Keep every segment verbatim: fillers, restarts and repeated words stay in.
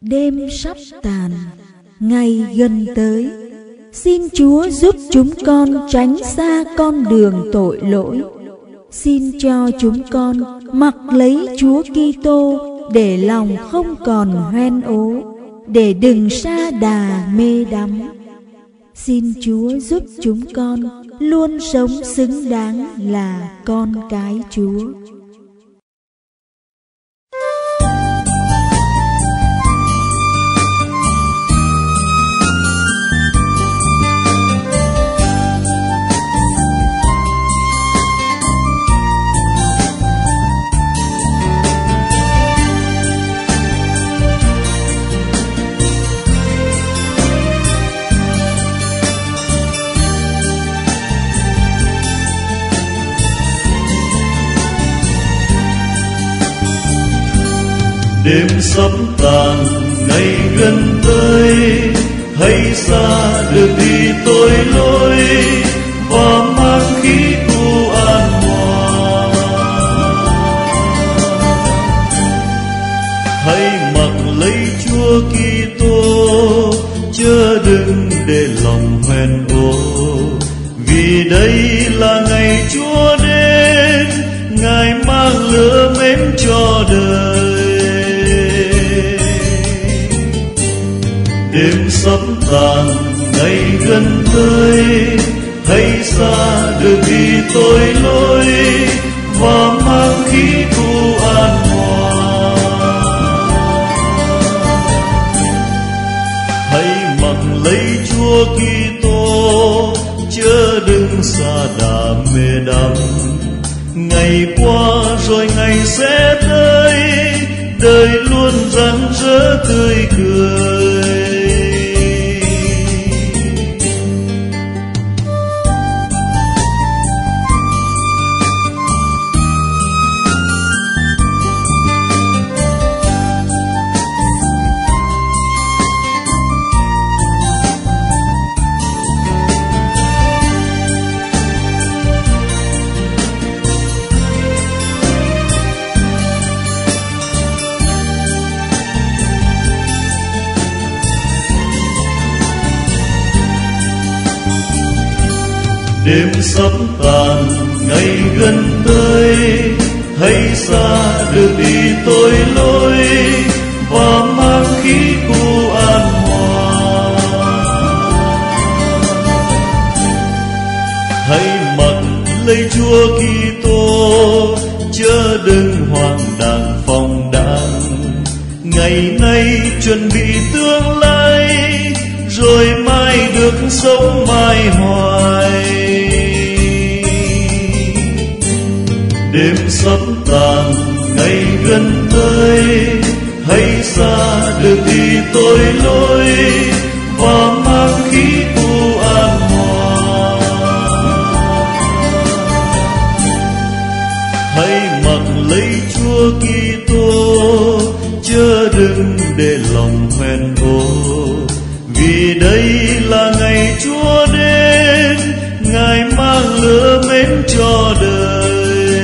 Đêm sắp tàn, ngày gần tới. Xin Chúa giúp chúng con tránh xa con đường tội lỗi. Xin cho chúng con mặc lấy Chúa Kitô để lòng không còn hoen ố, để đừng sa đà mê đắm. Xin Chúa giúp chúng con luôn sống xứng đáng là con cái Chúa. Đêm sắp tàn, ngày gần tới, hãy xa được đi tội lỗi và mang khí thu an hòa. Hãy mặc lấy Chúa Kitô, chớ đừng để lòng hoen ố, vì đây là ngày Chúa đến, Ngài mang lửa mến cho đời. Đêm sắp tàn, ngày gần tới, hãy xa được đi tội lỗi và mang khí thu an hòa. Hãy mặc lấy Chúa Kitô, chớ đừng sa đà mê đắm. Ngày qua rồi ngày sẽ tới, đời luôn rạng rỡ tươi cười. Đêm sắp tàn, ngày gần tới, hãy xa được đi tội lỗi và mang khí khu an hòa. Hãy mặc lấy Chúa Kitô, chớ đừng hoang đàng phong đàng. Ngày nay chuẩn bị tương lai, rồi mai được sống mãi hoài. Đêm sắp tàn, ngày gần tới, hãy xa được đi tội lỗi và mang khí thu an hòa. Hãy mặc lấy Chúa Kitô, chớ đừng để lòng hoen ố, vì đây là ngày Chúa đến, Ngài mang lửa mến cho đời.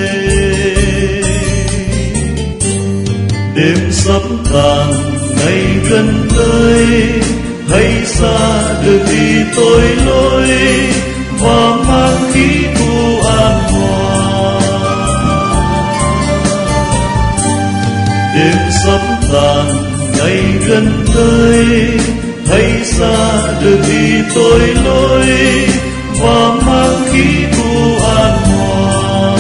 Đêm sắp tàn, ngày gần tới, hãy xa được đi tội lỗi và mang khí thu an hòa. Đêm sắp tàn, ngày gần tới, hãy xa được đi tội lỗi và mang khí thu an hòa.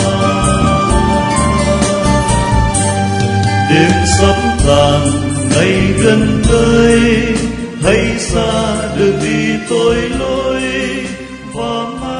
Đêm sắp tàn, ngày gần tới, hãy xa được đi tội lỗi và mang